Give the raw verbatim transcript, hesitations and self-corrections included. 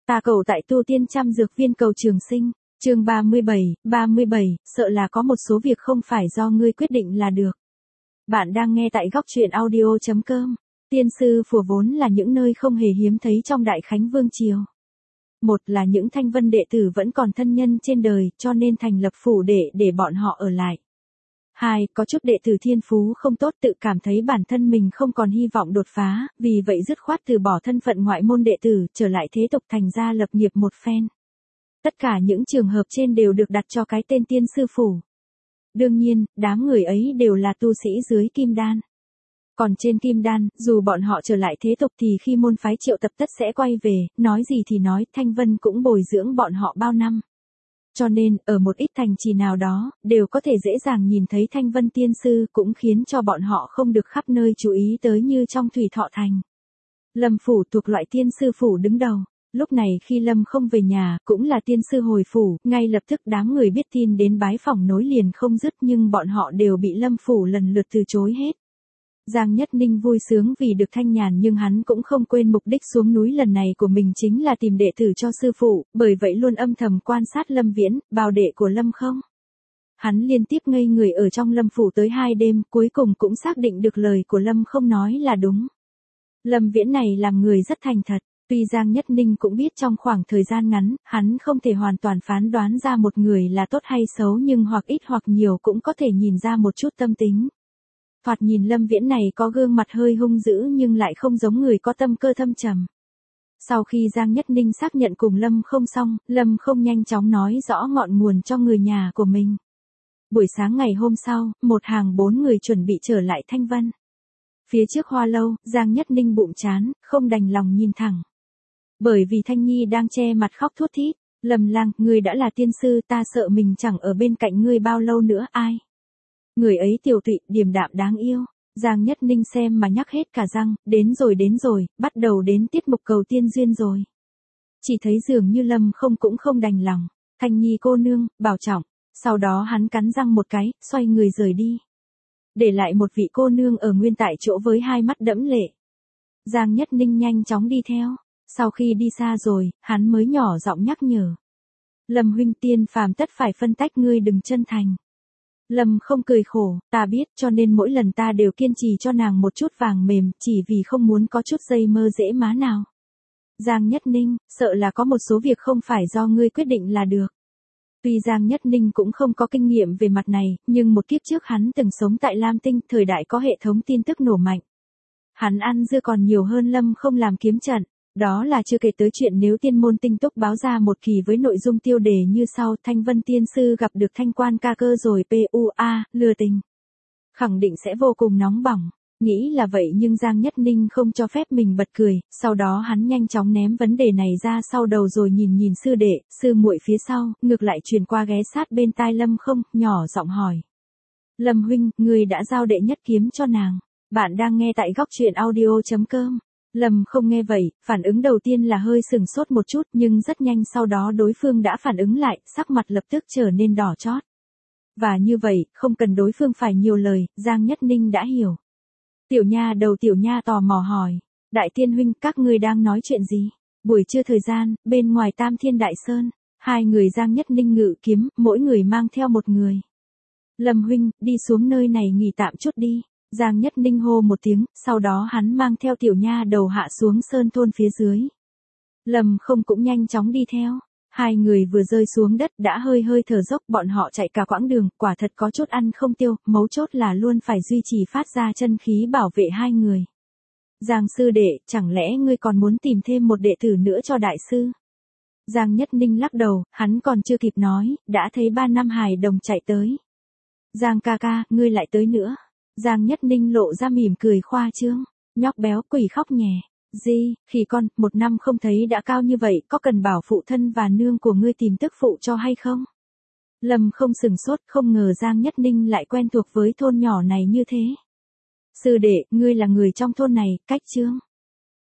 Ta cầu tại tu tiên trăm dược viên cầu trường sinh. Chương ba mươi bảy, ba mươi bảy, sợ là có một số việc không phải do ngươi quyết định là được. Bạn đang nghe tại góc truyện audio chấm com. Tiên sư phù vốn là những nơi không hề hiếm thấy trong Đại Khánh Vương Triều. Một là những thanh vân đệ tử vẫn còn thân nhân trên đời, cho nên thành lập phủ đệ để bọn họ ở lại. Hai, có chút đệ tử thiên phú không tốt, tự cảm thấy bản thân mình không còn hy vọng đột phá, vì vậy dứt khoát từ bỏ thân phận ngoại môn đệ tử, trở lại thế tục thành ra lập nghiệp một phen. Tất cả những trường hợp trên đều được đặt cho cái tên tiên sư phủ. Đương nhiên, đám người ấy đều là tu sĩ dưới kim đan. Còn trên kim đan, dù bọn họ trở lại thế tục thì khi môn phái triệu tập tất sẽ quay về, nói gì thì nói, Thanh Vân cũng bồi dưỡng bọn họ bao năm. Cho nên, ở một ít thành trì nào đó, đều có thể dễ dàng nhìn thấy Thanh Vân tiên sư, cũng khiến cho bọn họ không được khắp nơi chú ý tới như trong Thủy Thọ Thành. Lâm phủ thuộc loại tiên sư phủ đứng đầu. Lúc này khi Lâm không về nhà, cũng là tiên sư hồi phủ, ngay lập tức đám người biết tin đến bái phỏng nối liền không dứt, nhưng bọn họ đều bị Lâm phủ lần lượt từ chối hết. Giang Nhất Ninh vui sướng vì được thanh nhàn, nhưng hắn cũng không quên mục đích xuống núi lần này của mình chính là tìm đệ tử cho sư phụ, bởi vậy luôn âm thầm quan sát Lâm Viễn, bào đệ của Lâm không. Hắn liên tiếp ngây người ở trong Lâm phủ tới hai đêm, cuối cùng cũng xác định được lời của Lâm không nói là đúng. Lâm Viễn này làm người rất thành thật. Tuy Giang Nhất Ninh cũng biết trong khoảng thời gian ngắn, hắn không thể hoàn toàn phán đoán ra một người là tốt hay xấu, nhưng hoặc ít hoặc nhiều cũng có thể nhìn ra một chút tâm tính. Thoạt nhìn Lâm Viễn này có gương mặt hơi hung dữ nhưng lại không giống người có tâm cơ thâm trầm. Sau khi Giang Nhất Ninh xác nhận cùng Lâm không xong, Lâm không nhanh chóng nói rõ ngọn nguồn cho người nhà của mình. Buổi sáng ngày hôm sau, một hàng bốn người chuẩn bị trở lại Thanh Vân. Phía trước hoa lâu, Giang Nhất Ninh bụng chán, không đành lòng nhìn thẳng. Bởi vì Thanh Nhi đang che mặt khóc thút thít, Lâm Lang, ngươi đã là tiên sư, ta sợ mình chẳng ở bên cạnh ngươi bao lâu nữa. Ai? Người ấy tiểu tụy, điềm đạm đáng yêu. Giang Nhất Ninh xem mà nhắc hết cả răng, đến rồi đến rồi, bắt đầu đến tiết mục cầu tiên duyên rồi. Chỉ thấy dường như Lâm không cũng không đành lòng. Thanh Nhi cô nương, bảo trọng. Sau đó hắn cắn răng một cái, xoay người rời đi. Để lại một vị cô nương ở nguyên tại chỗ với hai mắt đẫm lệ. Giang Nhất Ninh nhanh chóng đi theo. Sau khi đi xa rồi, hắn mới nhỏ giọng nhắc nhở. Lâm huynh, tiên phàm tất phải phân tách, ngươi đừng chân thành. Lâm không cười khổ, ta biết, cho nên mỗi lần ta đều kiên trì cho nàng một chút vàng mềm, chỉ vì không muốn có chút dây mơ dễ má nào. Giang Nhất Ninh, sợ là có một số việc không phải do ngươi quyết định là được. Tuy Giang Nhất Ninh cũng không có kinh nghiệm về mặt này, nhưng một kiếp trước hắn từng sống tại Lam Tinh, thời đại có hệ thống tin tức nổ mạnh. Hắn ăn dưa còn nhiều hơn Lâm không làm kiếm trận. Đó là chưa kể tới chuyện nếu tiên môn tinh túc báo ra một kỳ với nội dung tiêu đề như sau: Thanh Vân tiên sư gặp được thanh quan ca cơ rồi pua, lừa tình. Khẳng định sẽ vô cùng nóng bỏng. Nghĩ là vậy nhưng Giang Nhất Ninh không cho phép mình bật cười, sau đó hắn nhanh chóng ném vấn đề này ra sau đầu rồi nhìn nhìn sư đệ, sư muội phía sau, ngược lại truyền qua ghé sát bên tai Lâm không, nhỏ giọng hỏi. Lâm huynh, ngươi đã giao đệ nhất kiếm cho nàng. Bạn đang nghe tại góc truyện audio chấm com. Lâm không nghe vậy, phản ứng đầu tiên là hơi sừng sốt một chút, nhưng rất nhanh sau đó đối phương đã phản ứng lại, sắc mặt lập tức trở nên đỏ chót. Và như vậy, không cần đối phương phải nhiều lời, Giang Nhất Ninh đã hiểu. Tiểu nha đầu tiểu nha tò mò hỏi, đại tiên huynh, các ngươi đang nói chuyện gì? Buổi trưa thời gian, bên ngoài Tam Thiên Đại Sơn, hai người Giang Nhất Ninh ngự kiếm, mỗi người mang theo một người. Lâm huynh, đi xuống nơi này nghỉ tạm chút đi. Giang Nhất Ninh hô một tiếng, sau đó hắn mang theo tiểu nha đầu hạ xuống sơn thôn phía dưới. Lâm không cũng nhanh chóng đi theo. Hai người vừa rơi xuống đất đã hơi hơi thở dốc, bọn họ chạy cả quãng đường, quả thật có chút ăn không tiêu, mấu chốt là luôn phải duy trì phát ra chân khí bảo vệ hai người. Giang sư đệ, chẳng lẽ ngươi còn muốn tìm thêm một đệ tử nữa cho đại sư? Giang Nhất Ninh lắc đầu, hắn còn chưa kịp nói, đã thấy ba năm hài đồng chạy tới. Giang ca ca, ngươi lại tới nữa. Giang Nhất Ninh lộ ra mỉm cười khoa trương, nhóc béo quỷ khóc nhè. Di, khỉ con, một năm không thấy đã cao như vậy, có cần bảo phụ thân và nương của ngươi tìm tức phụ cho hay không? Lâm không sừng sốt, không ngờ Giang Nhất Ninh lại quen thuộc với thôn nhỏ này như thế. Sư đệ, ngươi là người trong thôn này, cách chương.